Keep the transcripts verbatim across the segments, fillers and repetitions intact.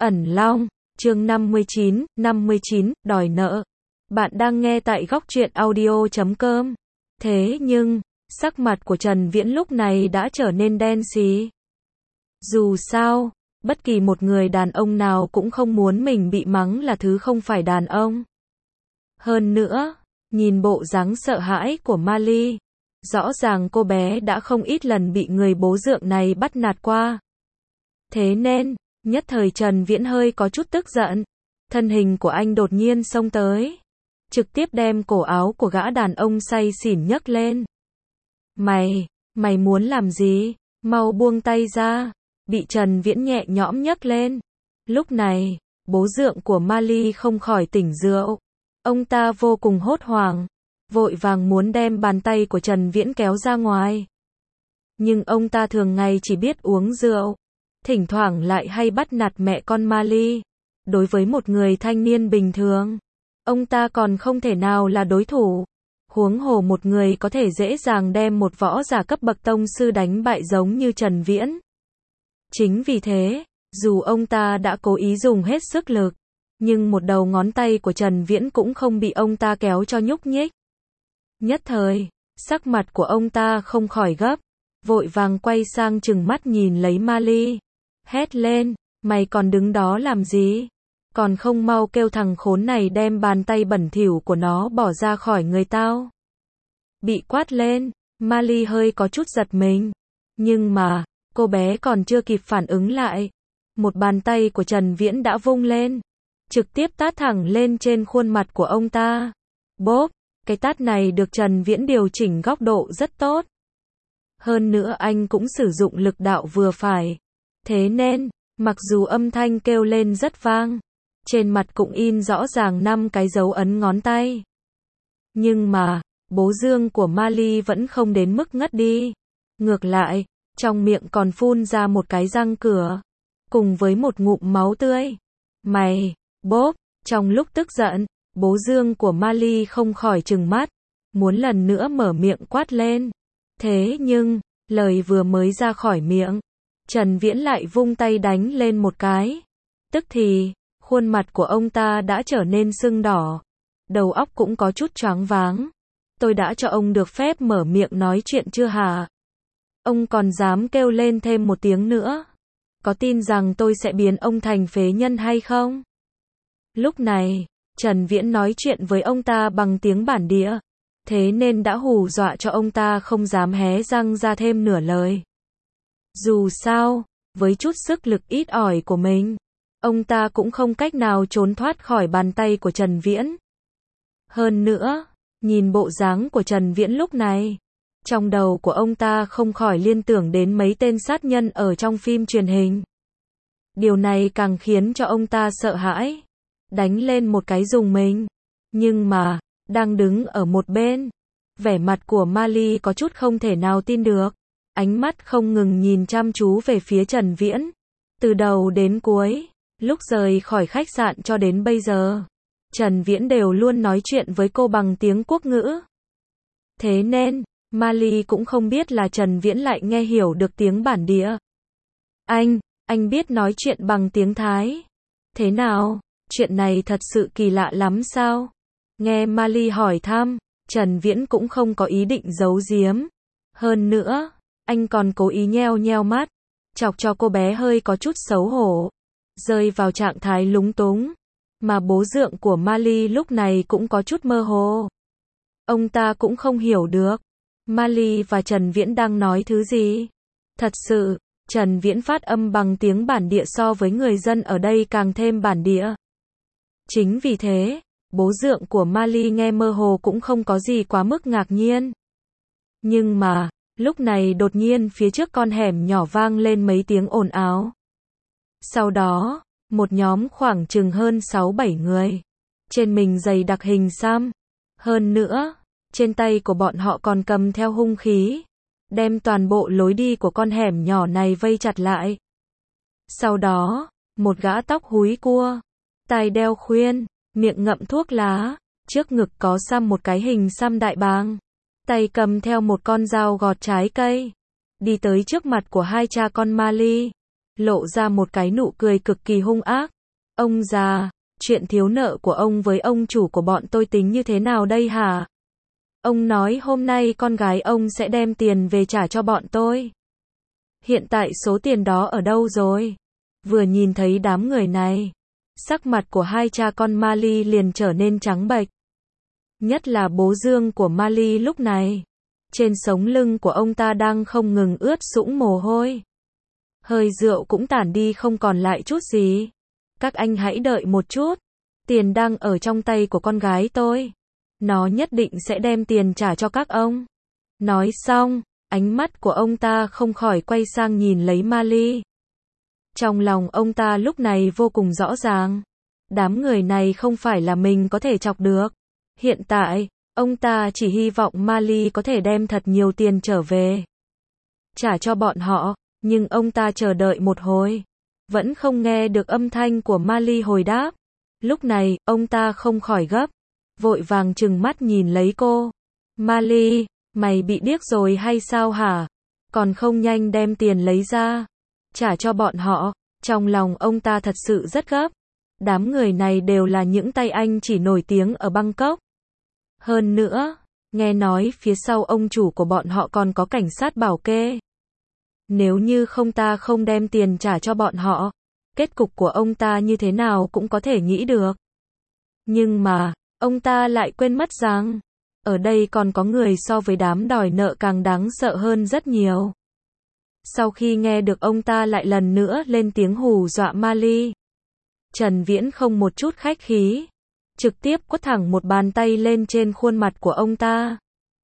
Ẩn Long, chương năm mươi chín, năm mươi chín, đòi nợ. Bạn đang nghe tại góc truyện audio chấm com. Thế nhưng, sắc mặt của Trần Viễn lúc này đã trở nên đen xì. Dù sao, bất kỳ một người đàn ông nào cũng không muốn mình bị mắng là thứ không phải đàn ông. Hơn nữa, nhìn bộ dáng sợ hãi của Mali, rõ ràng cô bé đã không ít lần bị người bố dượng này bắt nạt qua. Thế nên, nhất thời Trần Viễn hơi có chút tức giận. Thân hình của anh đột nhiên xông tới, trực tiếp đem cổ áo của gã đàn ông say xỉn nhấc lên. Mày, mày muốn làm gì? Mau buông tay ra. Bị Trần Viễn nhẹ nhõm nhấc lên. Lúc này, bố dượng của Mali không khỏi tỉnh rượu. Ông ta vô cùng hốt hoảng, vội vàng muốn đem bàn tay của Trần Viễn kéo ra ngoài. Nhưng ông ta thường ngày chỉ biết uống rượu, thỉnh thoảng lại hay bắt nạt mẹ con Mali. Đối với một người thanh niên bình thường, ông ta còn không thể nào là đối thủ. Huống hồ một người có thể dễ dàng đem một võ giả cấp bậc tông sư đánh bại giống như Trần Viễn. Chính vì thế, dù ông ta đã cố ý dùng hết sức lực, nhưng một đầu ngón tay của Trần Viễn cũng không bị ông ta kéo cho nhúc nhích. Nhất thời, sắc mặt của ông ta không khỏi gấp, vội vàng quay sang trừng mắt nhìn lấy Mali, hét lên, mày còn đứng đó làm gì? Còn không mau kêu thằng khốn này đem bàn tay bẩn thỉu của nó bỏ ra khỏi người tao. Bị quát lên, Mali hơi có chút giật mình, nhưng mà, cô bé còn chưa kịp phản ứng lại. Một bàn tay của Trần Viễn đã vung lên, trực tiếp tát thẳng lên trên khuôn mặt của ông ta. Bốp, cái tát này được Trần Viễn điều chỉnh góc độ rất tốt. Hơn nữa anh cũng sử dụng lực đạo vừa phải. Thế nên, mặc dù âm thanh kêu lên rất vang, trên mặt cũng in rõ ràng năm cái dấu ấn ngón tay. Nhưng mà, bố dương của Mali vẫn không đến mức ngất đi. Ngược lại, trong miệng còn phun ra một cái răng cửa, cùng với một ngụm máu tươi. Mày, bốp, trong lúc tức giận, bố dương của Mali không khỏi trừng mắt, muốn lần nữa mở miệng quát lên. Thế nhưng, lời vừa mới ra khỏi miệng, Trần Viễn lại vung tay đánh lên một cái. Tức thì, khuôn mặt của ông ta đã trở nên sưng đỏ, đầu óc cũng có chút choáng váng. Tôi đã cho ông được phép mở miệng nói chuyện chưa hả? Ông còn dám kêu lên thêm một tiếng nữa? Có tin rằng tôi sẽ biến ông thành phế nhân hay không? Lúc này, Trần Viễn nói chuyện với ông ta bằng tiếng bản địa, thế nên đã hù dọa cho ông ta không dám hé răng ra thêm nửa lời. Dù sao, với chút sức lực ít ỏi của mình, ông ta cũng không cách nào trốn thoát khỏi bàn tay của Trần Viễn. Hơn nữa, nhìn bộ dáng của Trần Viễn lúc này, trong đầu của ông ta không khỏi liên tưởng đến mấy tên sát nhân ở trong phim truyền hình. Điều này càng khiến cho ông ta sợ hãi, đánh lên một cái rùng mình. Nhưng mà, đang đứng ở một bên, vẻ mặt của Mali có chút không thể nào tin được, ánh mắt không ngừng nhìn chăm chú về phía Trần Viễn. Từ đầu đến cuối, lúc rời khỏi khách sạn cho đến bây giờ, Trần Viễn đều luôn nói chuyện với cô bằng tiếng quốc ngữ. Thế nên, Mali cũng không biết là Trần Viễn lại nghe hiểu được tiếng bản địa. Anh, anh biết nói chuyện bằng tiếng Thái. Thế nào, chuyện này thật sự kỳ lạ lắm sao? Nghe Mali hỏi thăm, Trần Viễn cũng không có ý định giấu giếm. Hơn nữa, anh còn cố ý nheo nheo mắt, chọc cho cô bé hơi có chút xấu hổ, rơi vào trạng thái lúng túng. Mà bố dượng của Mali lúc này cũng có chút mơ hồ. Ông ta cũng không hiểu được Mali và Trần Viễn đang nói thứ gì. Thật sự, Trần Viễn phát âm bằng tiếng bản địa so với người dân ở đây càng thêm bản địa. Chính vì thế, bố dượng của Mali nghe mơ hồ cũng không có gì quá mức ngạc nhiên. Nhưng mà, lúc này đột nhiên phía trước con hẻm nhỏ vang lên mấy tiếng ồn ào. Sau đó, một nhóm khoảng chừng hơn sáu bảy người, trên mình dày đặc hình xăm. Hơn nữa, trên tay của bọn họ còn cầm theo hung khí, đem toàn bộ lối đi của con hẻm nhỏ này vây chặt lại. Sau đó, một gã tóc húi cua, tai đeo khuyên, miệng ngậm thuốc lá, trước ngực có xăm một cái hình xăm đại bàng, tay cầm theo một con dao gọt trái cây, đi tới trước mặt của hai cha con Mali. lộ ra một cái nụ cười cực kỳ hung ác. Ông già, chuyện thiếu nợ của ông với ông chủ của bọn tôi tính như thế nào đây hả? Ông nói hôm nay con gái ông sẽ đem tiền về trả cho bọn tôi. Hiện tại số tiền đó ở đâu rồi? Vừa nhìn thấy đám người này, sắc mặt của hai cha con Mali liền trở nên trắng bệch. Nhất là bố Dương của Mali lúc này. Trên sống lưng của ông ta đang không ngừng ướt sũng mồ hôi. Hơi rượu cũng tản đi không còn lại chút gì. Các anh hãy đợi một chút. Tiền đang ở trong tay của con gái tôi. Nó nhất định sẽ đem tiền trả cho các ông. Nói xong, ánh mắt của ông ta không khỏi quay sang nhìn lấy Mali. Trong lòng ông ta lúc này vô cùng rõ ràng. Đám người này không phải là mình có thể chọc được. Hiện tại, ông ta chỉ hy vọng Mali có thể đem thật nhiều tiền trở về. Trả cho bọn họ, nhưng ông ta chờ đợi một hồi. Vẫn không nghe được âm thanh của Mali hồi đáp. Lúc này, ông ta không khỏi gấp. Vội vàng trừng mắt nhìn lấy cô. Mali, mày bị điếc rồi hay sao hả? Còn không nhanh đem tiền lấy ra. Trả cho bọn họ. Trong lòng ông ta thật sự rất gấp. Đám người này đều là những tay anh chỉ nổi tiếng ở Bangkok. Hơn nữa, nghe nói phía sau ông chủ của bọn họ còn có cảnh sát bảo kê. Nếu như không ta không đem tiền trả cho bọn họ, kết cục của ông ta như thế nào cũng có thể nghĩ được. Nhưng mà, ông ta lại quên mất rằng, ở đây còn có người so với đám đòi nợ càng đáng sợ hơn rất nhiều. Sau khi nghe được ông ta lại lần nữa lên tiếng hù dọa Mali, Trần Viễn không một chút khách khí, trực tiếp quất thẳng một bàn tay lên trên khuôn mặt của ông ta.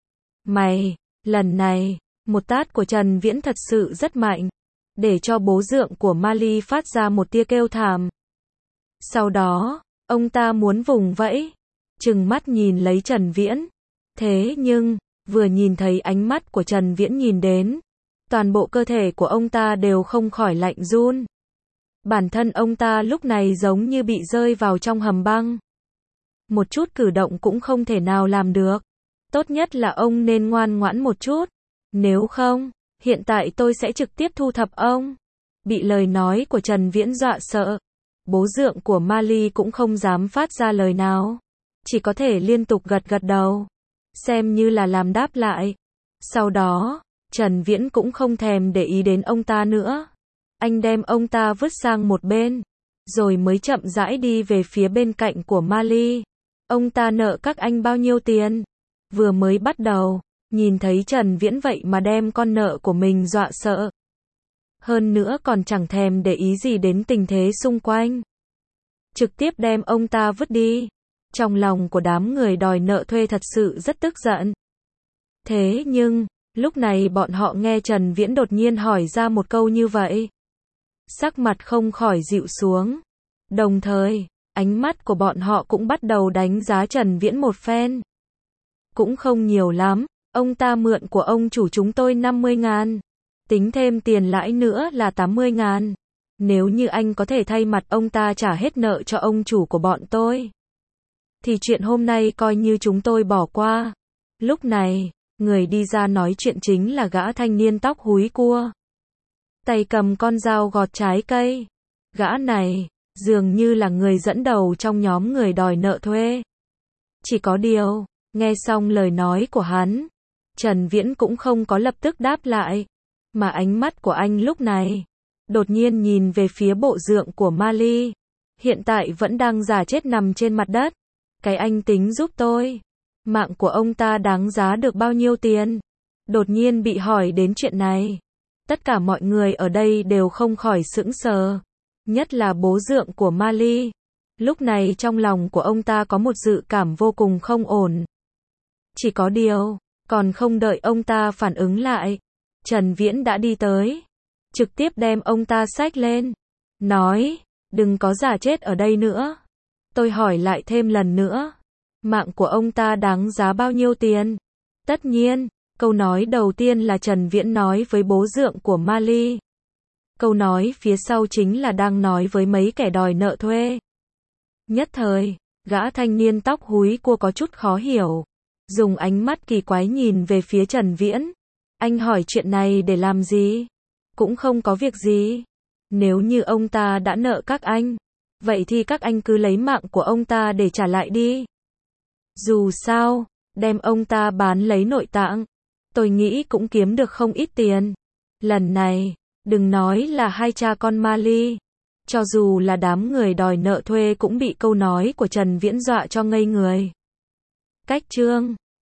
Mày, lần này, một tát của Trần Viễn thật sự rất mạnh, để cho bố dượng của Mali phát ra một tia kêu thảm. Sau đó, ông ta muốn vùng vẫy, trừng mắt nhìn lấy Trần Viễn. Thế nhưng, vừa nhìn thấy ánh mắt của Trần Viễn nhìn đến, toàn bộ cơ thể của ông ta đều không khỏi lạnh run. Bản thân ông ta lúc này giống như bị rơi vào trong hầm băng. Một chút cử động cũng không thể nào làm được. Tốt nhất là ông nên ngoan ngoãn một chút. Nếu không, hiện tại tôi sẽ trực tiếp thu thập ông. Bị lời nói của Trần Viễn dọa sợ. Bố dượng của Mali cũng không dám phát ra lời nào. Chỉ có thể liên tục gật gật đầu. Xem như là làm đáp lại. Sau đó, Trần Viễn cũng không thèm để ý đến ông ta nữa. Anh đem ông ta vứt sang một bên. Rồi mới chậm rãi đi về phía bên cạnh của Mali. Ông ta nợ các anh bao nhiêu tiền? Vừa mới bắt đầu, nhìn thấy Trần Viễn vậy mà đem con nợ của mình dọa sợ. Hơn nữa còn chẳng thèm để ý gì đến tình thế xung quanh. Trực tiếp đem ông ta vứt đi. Trong lòng của đám người đòi nợ thuê thật sự rất tức giận. Thế nhưng, lúc này bọn họ nghe Trần Viễn đột nhiên hỏi ra một câu như vậy. Sắc mặt không khỏi dịu xuống. Đồng thời, ánh mắt của bọn họ cũng bắt đầu đánh giá Trần Viễn một phen. Cũng không nhiều lắm, ông ta mượn của ông chủ chúng tôi năm mươi ngàn. Tính thêm tiền lãi nữa là tám mươi ngàn. Nếu như anh có thể thay mặt ông ta trả hết nợ cho ông chủ của bọn tôi, thì chuyện hôm nay coi như chúng tôi bỏ qua. Lúc này, người đi ra nói chuyện chính là gã thanh niên tóc húi cua. Tay cầm con dao gọt trái cây. Gã này, dường như là người dẫn đầu trong nhóm người đòi nợ thuê. Chỉ có điều, nghe xong lời nói của hắn, Trần Viễn cũng không có lập tức đáp lại, mà ánh mắt của anh lúc này, đột nhiên nhìn về phía bộ dượng của Mali. Hiện tại vẫn đang giả chết nằm trên mặt đất. Cái anh tính giúp tôi. Mạng của ông ta đáng giá được bao nhiêu tiền? Đột nhiên bị hỏi đến chuyện này. Tất cả mọi người ở đây đều không khỏi sững sờ. Nhất là bố dượng của Mali. Lúc này trong lòng của ông ta có một dự cảm vô cùng không ổn. Chỉ có điều, còn không đợi ông ta phản ứng lại, Trần Viễn đã đi tới. Trực tiếp đem ông ta xách lên. Nói, đừng có giả chết ở đây nữa. Tôi hỏi lại thêm lần nữa. Mạng của ông ta đáng giá bao nhiêu tiền? Tất nhiên, câu nói đầu tiên là Trần Viễn nói với bố dượng của Mali. Câu nói phía sau chính là đang nói với mấy kẻ đòi nợ thuê. Nhất thời, gã thanh niên tóc húi cua có chút khó hiểu. Dùng ánh mắt kỳ quái nhìn về phía Trần Viễn. Anh hỏi chuyện này để làm gì? Cũng không có việc gì. Nếu như ông ta đã nợ các anh, vậy thì các anh cứ lấy mạng của ông ta để trả lại đi. Dù sao, đem ông ta bán lấy nội tạng, tôi nghĩ cũng kiếm được không ít tiền. Lần này, đừng nói là hai cha con Mali, cho dù là đám người đòi nợ thuê cũng bị câu nói của Trần Viễn dọa cho ngây người. Cách chương